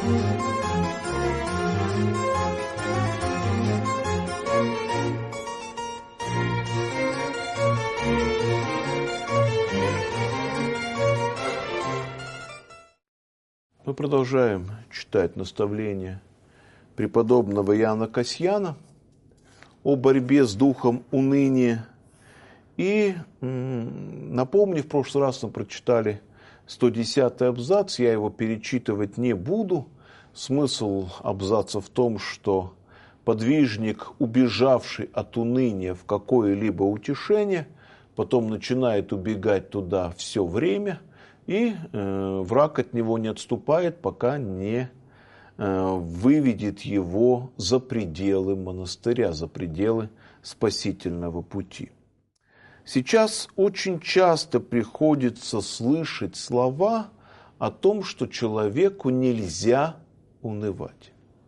Мы продолжаем читать наставления преподобного Иоанна Касьяна о борьбе с духом уныния. И напомню, в прошлый раз мы прочитали 110-й абзац, я его перечитывать не буду. Смысл абзаца в том, что подвижник, убежавший от уныния в какое-либо утешение, потом начинает убегать туда все время, и враг от него не отступает, пока не выведет его за пределы монастыря, за пределы спасительного пути. Сейчас очень часто приходится слышать слова о том, что человеку нельзя унывать.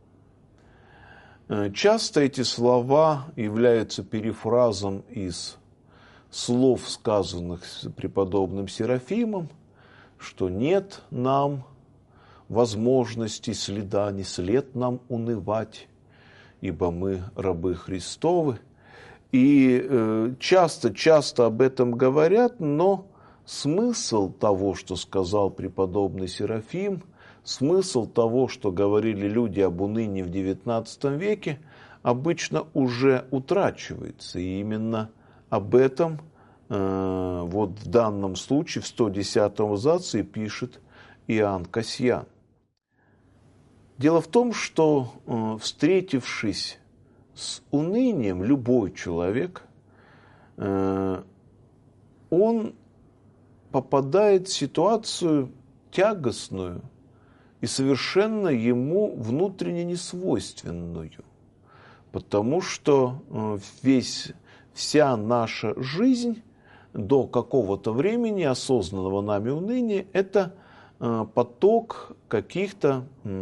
Часто эти слова являются перефразом из слов, сказанных преподобным Серафимом, что нет нам возможности, следа, не след нам унывать, ибо мы рабы Христовы. И часто об этом говорят, но смысл того, что сказал преподобный Серафим, смысл того, что говорили люди об унынии в XIX веке, обычно уже утрачивается. И именно об этом вот в данном случае в 110-м абзаце пишет Иоанн Касьян. Дело в том, что, встретившись с унынием, любой человек, он попадает в ситуацию тягостную и совершенно ему внутренне несвойственную, потому что вся наша жизнь до какого-то времени осознанного нами уныния – это поток каких-то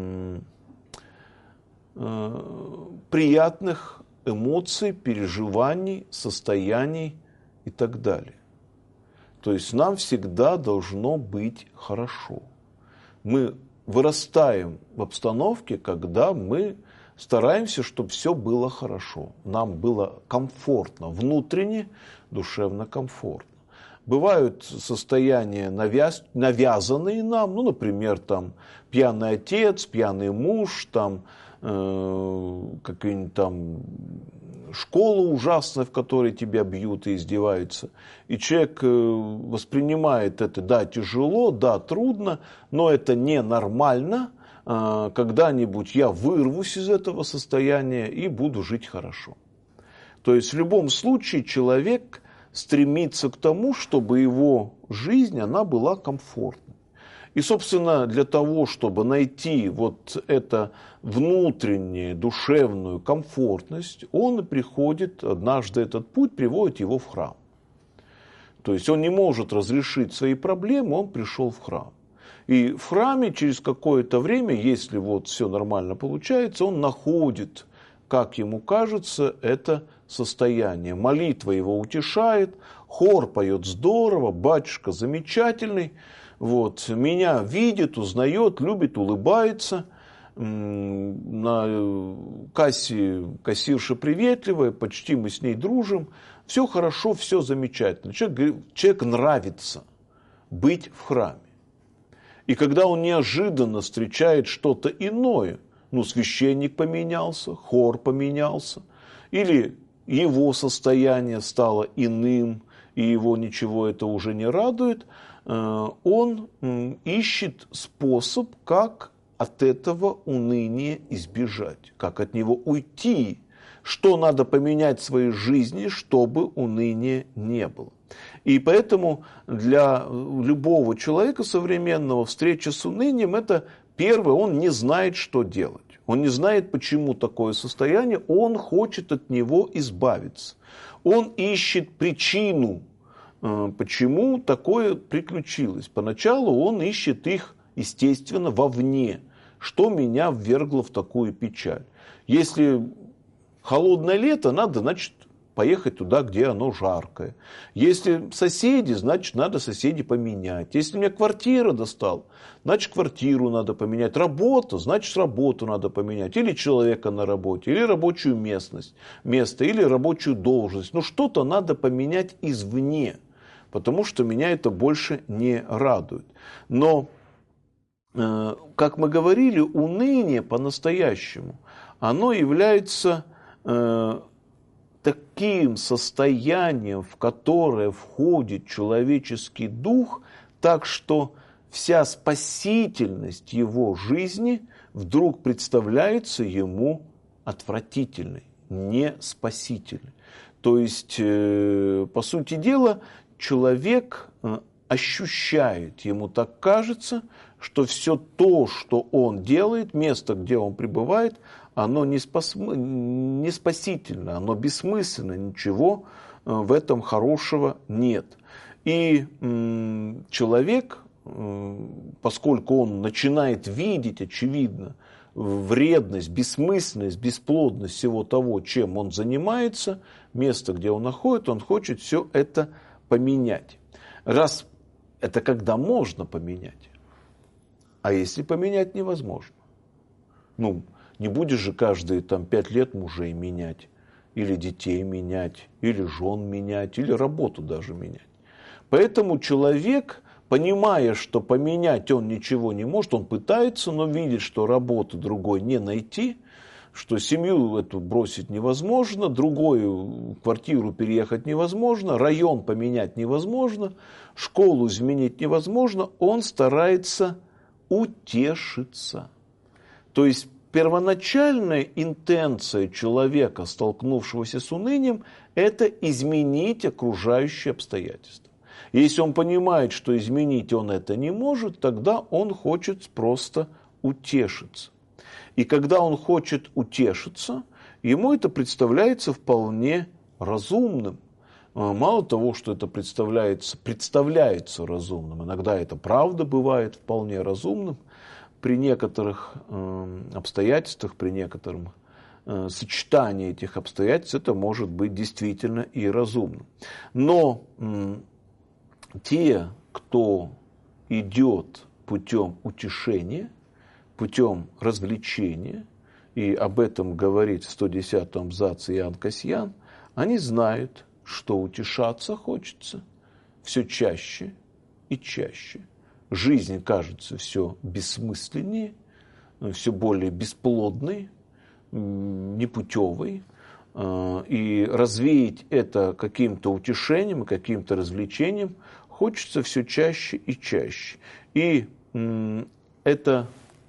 приятных эмоций, переживаний, состояний и так далее. То есть нам всегда должно быть хорошо. Мы вырастаем в обстановке, когда мы стараемся, чтобы все было хорошо. Нам было комфортно, внутренне, душевно комфортно. Бывают состояния навязанные нам, например, там пьяный отец, пьяный муж, там какая-нибудь там школа ужасная, в которой тебя бьют и издеваются. И человек воспринимает это, да, тяжело, да, трудно, но это ненормально. Когда-нибудь я вырвусь из этого состояния и буду жить хорошо. То есть в любом случае человек стремится к тому, чтобы его жизнь, она была комфортной. И, собственно, для того, чтобы найти вот эту внутреннюю душевную комфортность, он приходит, однажды этот путь приводит его в храм. То есть он не может разрешить свои проблемы, он пришел в храм. И в храме через какое-то время, если вот все нормально получается, он находит, как ему кажется, это состояние. Молитва его утешает, хор поет здорово, батюшка замечательный, вот, меня видит, узнает, любит, улыбается. На кассе кассирша приветливая, почти мы с ней дружим. Все хорошо, все замечательно. Человек нравится быть в храме. И когда он неожиданно встречает что-то иное, священник поменялся, хор поменялся, или его состояние стало иным, и его ничего это уже не радует, он ищет способ, как от этого уныния избежать, как от него уйти, что надо поменять в своей жизни, чтобы уныния не было. И поэтому для любого человека современного встреча с унынием – это первое, он не знает, что делать. Он не знает, почему такое состояние, он хочет от него избавиться. Он ищет причину, почему такое приключилось. Поначалу он ищет их, естественно, вовне. Что меня ввергло в такую печаль? Если холодное лето, надо, значит, поехать туда, где оно жаркое. Если соседи, значит, надо соседей поменять. Если мне квартира достала, значит, квартиру надо поменять. Работа, значит, работу надо поменять. Или человека на работе, или рабочую местность, место, или рабочую должность. Ну, что-то надо поменять извне, потому что меня это больше не радует. Но, как мы говорили, уныние по-настоящему, оно является таким состоянием, в которое входит человеческий дух, так что вся спасительность его жизни вдруг представляется ему отвратительной, не спасительной. То есть, по сути дела, человек ощущает, ему так кажется, что все то, что он делает, место, где он пребывает, оно не спасительно, оно бессмысленно, ничего в этом хорошего нет. И человек, поскольку он начинает видеть, очевидно, вредность, бессмысленность, бесплодность всего того, чем он занимается, место, где он находится, он хочет все это поменять. Раз это когда можно поменять, а если поменять невозможно. Ну, не будешь же каждые 5 лет мужей менять, или детей менять, или жен менять, или работу даже менять. Поэтому человек, понимая, что поменять он ничего не может, он пытается, но видит, что работы другой не найти, что семью эту бросить невозможно, другую квартиру переехать невозможно, район поменять невозможно, школу изменить невозможно, он старается утешиться. То есть первоначальная интенция человека, столкнувшегося с унынием, это изменить окружающие обстоятельства. Если он понимает, что изменить он это не может, тогда он хочет просто утешиться. И когда он хочет утешиться, ему это представляется вполне разумным. Мало того, что это представляется разумным, иногда это правда бывает вполне разумным, при некоторых обстоятельствах, при некотором сочетании этих обстоятельств это может быть действительно и разумным. Но те, кто идет путем утешения, путем развлечения, и об этом говорит в 110-м абзаце Иоанн Кассиан, они знают, что утешаться хочется все чаще и чаще. Жизнь кажется все бессмысленнее, все более бесплодной, непутевой. И развеять это каким-то утешением, каким-то развлечением хочется все чаще и чаще. И это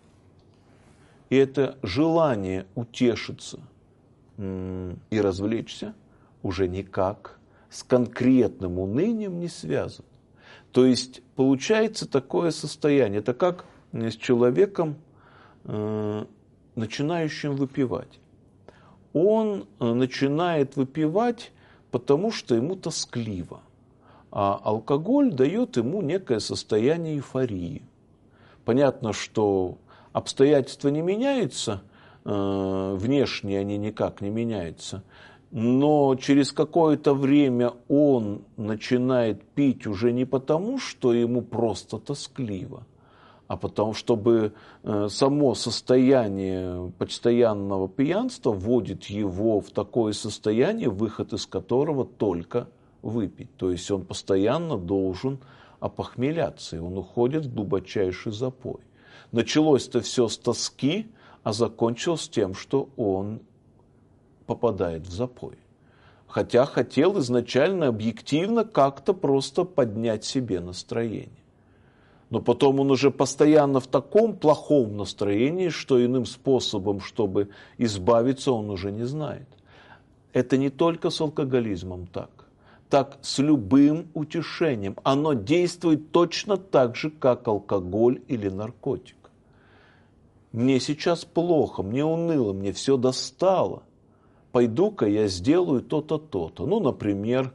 желание утешиться и развлечься уже никак с конкретным унынием не связано. То есть получается такое состояние, это как с человеком, начинающим выпивать. Он начинает выпивать, потому что ему тоскливо, а алкоголь дает ему некое состояние эйфории. Понятно, что обстоятельства не меняются, внешне они никак не меняются, но через какое-то время он начинает пить уже не потому, что ему просто тоскливо, а потому, чтобы само состояние постоянного пьянства вводит его в такое состояние, выход из которого только выпить. То есть он постоянно должен опохмеляться, и он уходит в глубочайший запой. Началось-то все с тоски, а закончилось тем, что он попадает в запой. Хотя хотел изначально объективно как-то просто поднять себе настроение. Но потом он уже постоянно в таком плохом настроении, что иным способом, чтобы избавиться, он уже не знает. Это не только с алкоголизмом так. Так с любым утешением. Оно действует точно так же, как алкоголь или наркотик. Мне сейчас плохо, мне уныло, мне все достало. Пойду-ка я сделаю то-то, то-то. Ну, например,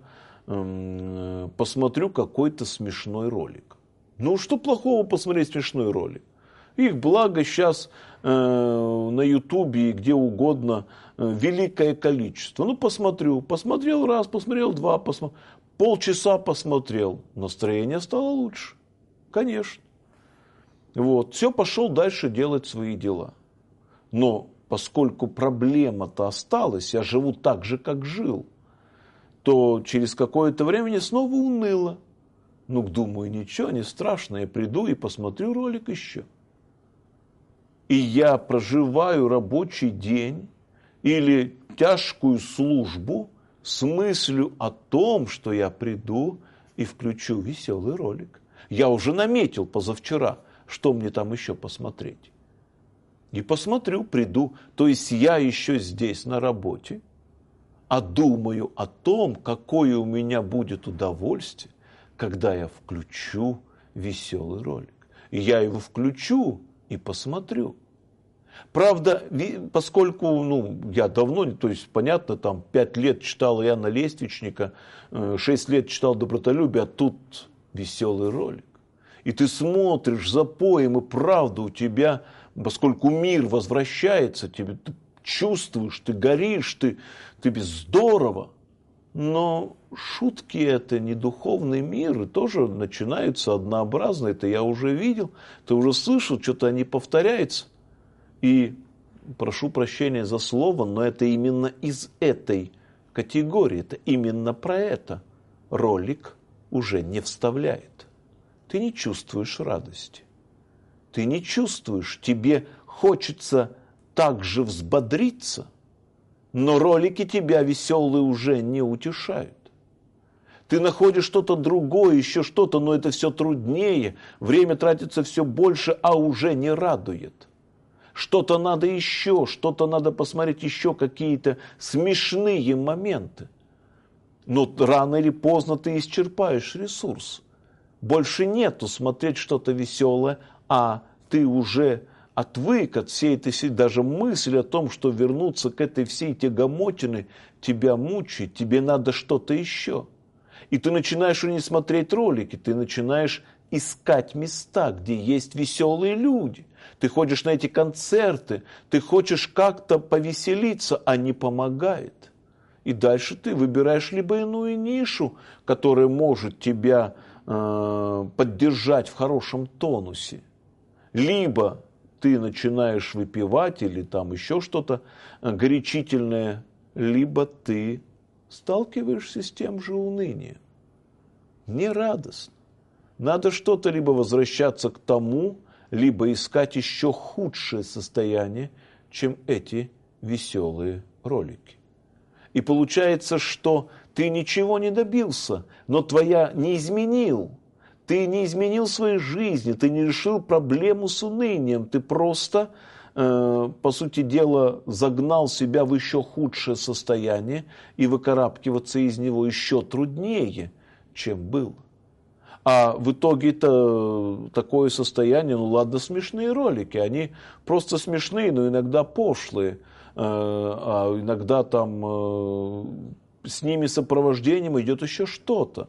посмотрю какой-то смешной ролик. Ну, что плохого посмотреть смешной ролик? Их, благо, сейчас на Ютубе и где угодно великое количество. Ну, посмотрел раз, посмотрел два, полчаса посмотрел, настроение стало лучше. Конечно. Вот, все, пошел дальше делать свои дела. Но поскольку проблема-то осталась, я живу так же, как жил, то через какое-то время мне снова уныло. Ну, думаю, ничего, не страшно, я приду и посмотрю ролик еще. И я проживаю рабочий день или тяжкую службу с мыслью о том, что я приду и включу веселый ролик. Я уже наметил позавчера, что мне там еще посмотреть. И посмотрю, приду. То есть я еще здесь на работе, а думаю о том, какое у меня будет удовольствие, когда я включу веселый ролик. И я его включу и посмотрю. Правда, поскольку я давно, то есть, понятно, там 5 лет читал Иоанна Лествичника, 6 лет читал «Добротолюбие», а тут веселый ролик. И ты смотришь за поем, и правда у тебя, поскольку мир возвращается, ты чувствуешь, ты горишь, тебе здорово. Но шутки это не духовный мир, и тоже начинаются однообразно. Это я уже видел, ты уже слышал, что-то они повторяются. И прошу прощения за слово, но это именно из этой категории, это именно про это. Ролик уже не вставляет. Ты не чувствуешь радости. Ты не чувствуешь, тебе хочется так же взбодриться, но ролики тебя веселые уже не утешают. Ты находишь что-то другое, еще что-то, но это все труднее, время тратится все больше, а уже не радует. Что-то надо еще, что-то надо посмотреть еще, какие-то смешные моменты. Но рано или поздно ты исчерпаешь ресурс. Больше нету смотреть что-то веселое, а ты уже отвык от всей этой, даже мысль о том, что вернуться к этой всей тягомотине тебя мучает, тебе надо что-то еще. И ты начинаешь уже не смотреть ролики, ты начинаешь искать места, где есть веселые люди. Ты ходишь на эти концерты, ты хочешь как-то повеселиться, а не помогает. И дальше ты выбираешь либо иную нишу, которая может тебя поддержать в хорошем тонусе, либо ты начинаешь выпивать или там еще что-то горячительное, либо ты сталкиваешься с тем же унынием. Нерадостно. Надо что-то либо возвращаться к тому, либо искать еще худшее состояние, чем эти веселые ролики. И получается, что ты ничего не добился, но не изменил. Ты не изменил своей жизни, ты не решил проблему с унынием, ты просто, по сути дела, загнал себя в еще худшее состояние, и выкарабкиваться из него еще труднее, чем было. А в итоге-то такое состояние, смешные ролики, они просто смешные, но иногда пошлые, а иногда там с ними сопровождением идет еще что-то.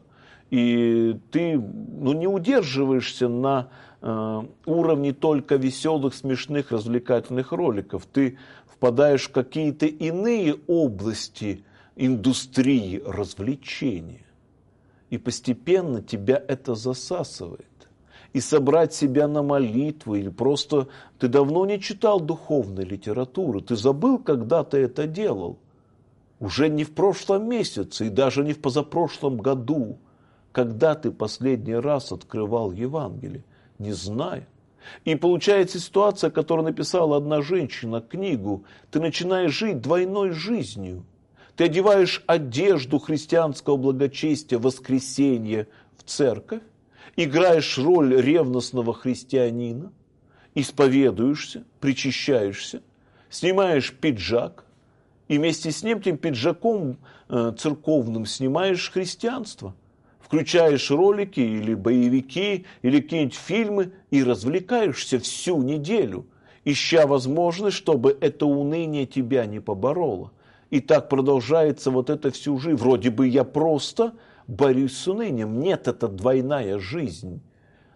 И ты не удерживаешься на уровне только веселых, смешных, развлекательных роликов. Ты впадаешь в какие-то иные области индустрии развлечения. И постепенно тебя это засасывает. И собрать себя на молитву, или просто ты давно не читал духовной литературы, ты забыл, когда ты это делал. Уже не в прошлом месяце и даже не в позапрошлом году. Когда ты последний раз открывал Евангелие? Не знаю. И получается ситуация, которую написала одна женщина, книгу. Ты начинаешь жить двойной жизнью. Ты одеваешь одежду христианского благочестия, воскресенья в церковь, играешь роль ревностного христианина, исповедуешься, причащаешься, снимаешь пиджак, и вместе с ним, этим пиджаком церковным, снимаешь христианство. Включаешь ролики или боевики, или какие-нибудь фильмы и развлекаешься всю неделю, ища возможность, чтобы это уныние тебя не побороло. И так продолжается вот это всю жизнь. Вроде бы я просто борюсь с унынием. Нет, это двойная жизнь.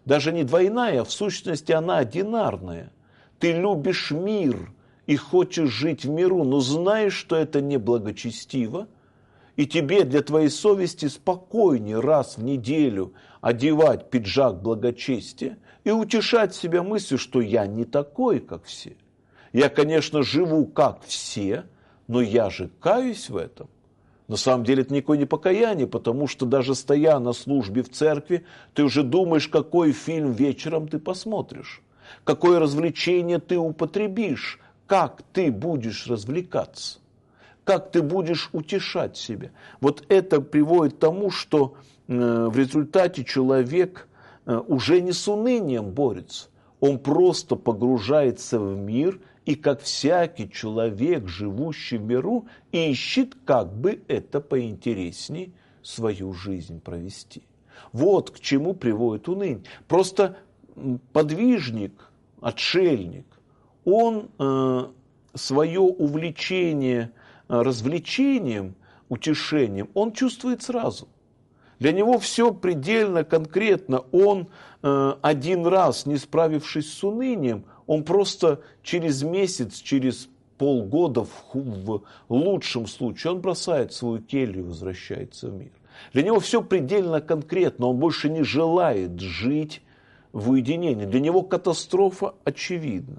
даже не двойная, в сущности она одинарная. Ты любишь мир и хочешь жить в миру, но знаешь, что это неблагочестиво, и тебе для твоей совести спокойнее раз в неделю одевать пиджак благочестия и утешать себя мыслью, что я не такой, как все. Я, конечно, живу как все, но я же каюсь в этом. На самом деле это никакое не покаяние, потому что даже стоя на службе в церкви, ты уже думаешь, какой фильм вечером ты посмотришь, какое развлечение ты употребишь, как ты будешь развлекаться, как ты будешь утешать себя. Вот это приводит к тому, что в результате человек уже не с унынием борется, он просто погружается в мир и, как всякий человек, живущий в миру, ищет, как бы это поинтереснее свою жизнь провести. Вот к чему приводит уныние. Просто подвижник, отшельник, он свое увлечение развлечением, утешением, он чувствует сразу. Для него все предельно конкретно. Он один раз, не справившись с унынием, он просто через месяц, через полгода, в лучшем случае, он бросает свою келью и возвращается в мир. Для него все предельно конкретно. Он больше не желает жить в уединении. Для него катастрофа очевидна.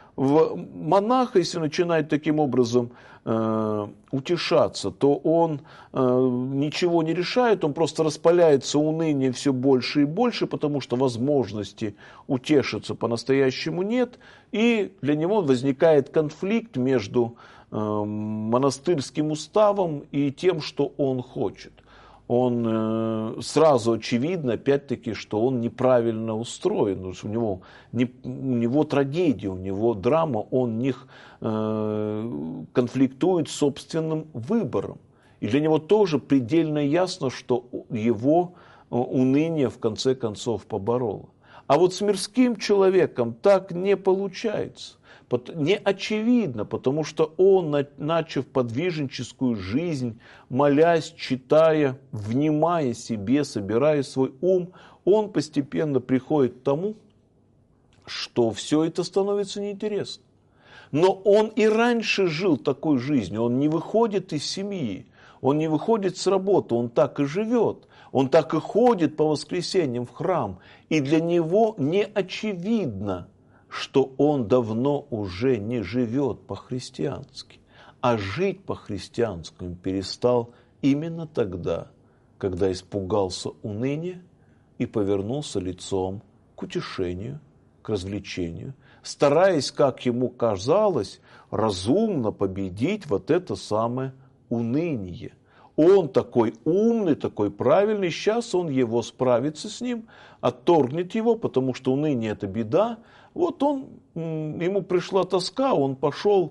Монах, если начинает таким образом утешаться, то он ничего не решает, он просто распаляется унынием все больше и больше, потому что возможности утешиться по-настоящему нет, и для него возникает конфликт между монастырским уставом и тем, что он хочет. Он сразу очевидно, опять-таки, что он неправильно устроен, потому что у него трагедия, у него драма, он конфликтует с собственным выбором. И для него тоже предельно ясно, что его уныние в конце концов побороло. А вот с мирским человеком так не получается. Не очевидно, потому что он, начав подвижническую жизнь, молясь, читая, внимая себе, собирая свой ум, он постепенно приходит к тому, что все это становится неинтересно. Но он и раньше жил такой жизнью, он не выходит из семьи, он не выходит с работы, он так и живет, он так и ходит по воскресеньям в храм, и для него не очевидно, что он давно уже не живет по-христиански, а жить по-христиански он перестал именно тогда, когда испугался уныния и повернулся лицом к утешению, к развлечению, стараясь, как ему казалось, разумно победить вот это самое уныние. Он такой умный, такой правильный, сейчас он его справится с ним, отторгнет его, потому что уныние – это беда. Вот ему пришла тоска, он пошел,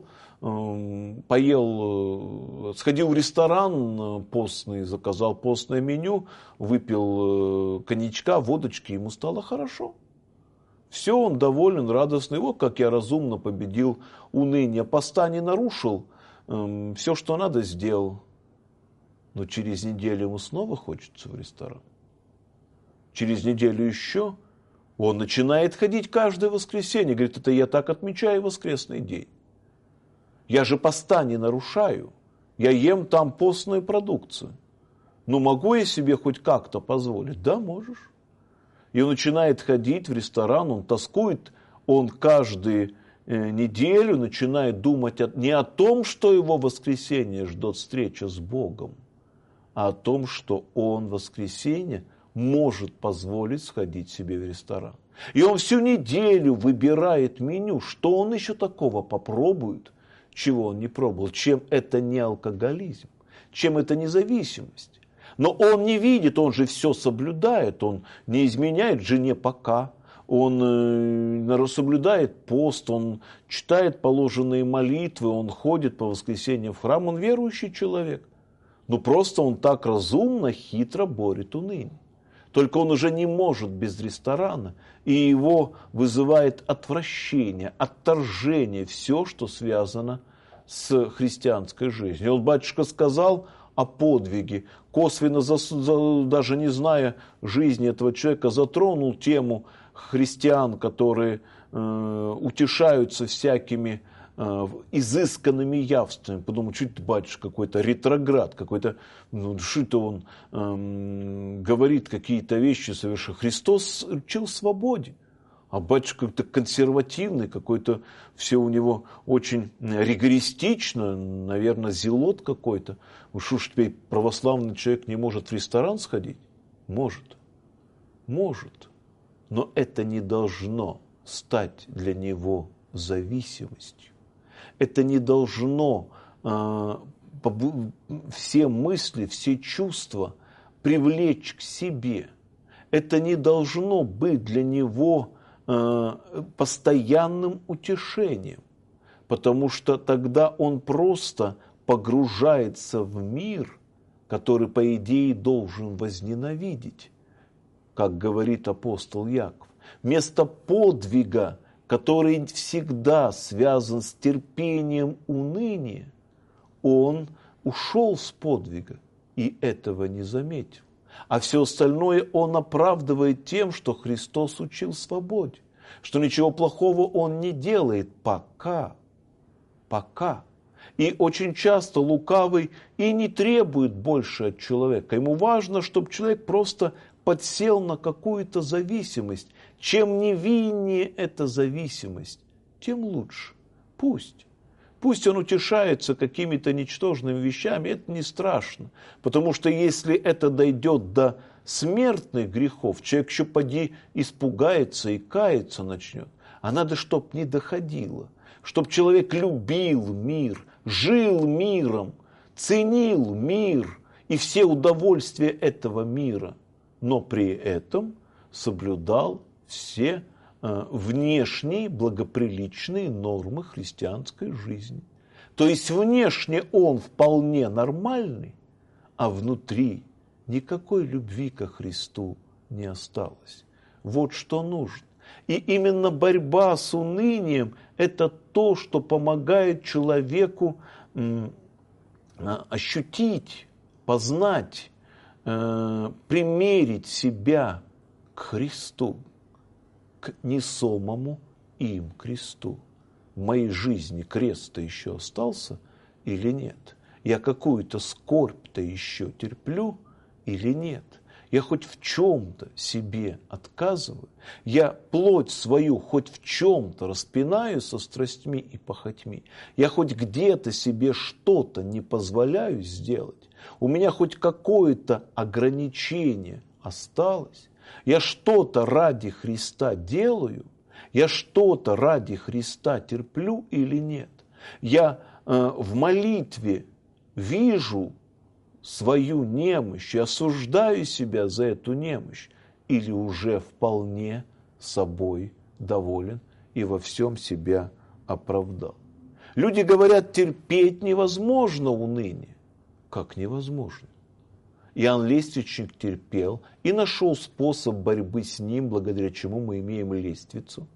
поел, сходил в ресторан постный, заказал постное меню, выпил коньячка, водочки, ему стало хорошо. Все, он доволен, радостный. Вот как я разумно победил уныние. Поста не нарушил, все, что надо, сделал. Но через неделю ему снова хочется в ресторан. Через неделю еще. Он начинает ходить каждое воскресенье. Говорит, это я так отмечаю воскресный день. Я же поста не нарушаю. Я ем там постную продукцию. Ну, могу я себе хоть как-то позволить? Да, можешь. И он начинает ходить в ресторан, он тоскует, он каждую неделю начинает думать не о том, что его в воскресенье ждет встреча с Богом, а о том, что он в воскресенье может позволить сходить себе в ресторан. И он всю неделю выбирает меню, что он еще такого попробует, чего он не пробовал, чем это не алкоголизм, чем это не зависимость. Но он не видит, он же все соблюдает, он не изменяет жене пока, он соблюдает пост, он читает положенные молитвы, он ходит по воскресеньям в храм, он верующий человек. Но просто он так разумно, хитро борет уныние. Только он уже не может без ресторана, и его вызывает отвращение, отторжение, все, что связано с христианской жизнью. И вот батюшка сказал, о подвиге, косвенно, даже не зная жизни этого человека, затронул тему христиан, которые утешаются всякими изысканными явствами. Подумал, что это батюшка какой-то ретроград, какой-то, что-то он говорит какие-то вещи совершенно. Христос учил свободе. А батюшка какой-то консервативный, какой-то все у него очень ригористично, наверное, зелот какой-то. Что ж теперь православный человек не может в ресторан сходить? Может. Может. Но это не должно стать для него зависимостью. Это не должно все мысли, все чувства привлечь к себе. Это не должно быть для него постоянным утешением, потому что тогда он просто погружается в мир, который, по идее, должен возненавидеть, как говорит апостол Яков. Вместо подвига, который всегда связан с терпением уныния, он ушел с подвига и этого не заметил. А все остальное он оправдывает тем, что Христос учил свободе, что ничего плохого он не делает пока. И очень часто лукавый и не требует больше от человека. Ему важно, чтобы человек просто подсел на какую-то зависимость. Чем невиннее эта зависимость, тем лучше. Пусть он утешается какими-то ничтожными вещами, это не страшно. Потому что если это дойдет до смертных грехов, человек еще поди испугается и каяться начнет. А надо, чтоб не доходило. Чтоб человек любил мир, жил миром, ценил мир и все удовольствия этого мира. Но при этом соблюдал все внешние благоприличные нормы христианской жизни. То есть внешне он вполне нормальный, а внутри никакой любви ко Христу не осталось. Вот что нужно. И именно борьба с унынием – это то, что помогает человеку ощутить, познать, примерить себя к Христу, к несомому им кресту. В моей жизни крест-то еще остался или нет? Я какую-то скорбь-то еще терплю или нет? Я хоть в чем-то себе отказываю? Я плоть свою хоть в чем-то распинаю со страстьми и похотьми? Я хоть где-то себе что-то не позволяю сделать? У меня хоть какое-то ограничение осталось? Я что-то ради Христа делаю? Я что-то ради Христа терплю или нет? Я в молитве вижу свою немощь и осуждаю себя за эту немощь, или уже вполне собой доволен и во всем себя оправдал. Люди говорят, терпеть невозможно уныние. Как невозможно? Иоанн Лествичник терпел и нашел способ борьбы с ним, благодаря чему мы имеем лествицу.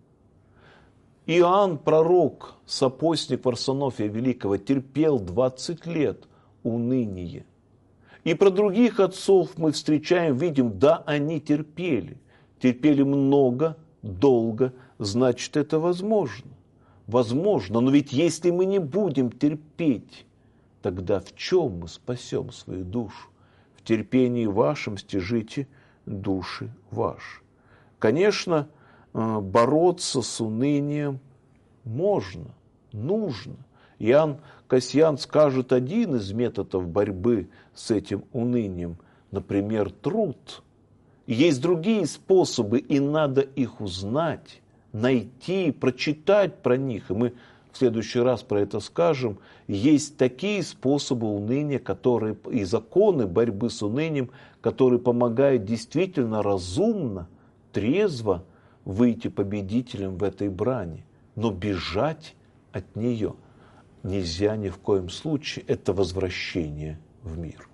Иоанн, пророк, сопостник Варсонофия Великого, терпел 20 лет уныние. И про других отцов мы встречаем, видим, да, они терпели. Терпели много, долго, значит, это возможно. Возможно, но ведь если мы не будем терпеть, тогда в чем мы спасем свою душу? В терпении вашем стяжите души ваши. Конечно, бороться с унынием можно, нужно. Иоанн Кассиан скажет один из методов борьбы с этим унынием, например, труд. Есть другие способы, и надо их узнать, найти, прочитать про них. И мы в следующий раз про это скажем. Есть такие способы уныния, которые, и законы борьбы с унынием, которые помогают действительно разумно, трезво выйти победителем в этой брани. Но бежать от нее нельзя ни в коем случае. Это возвращение в мир.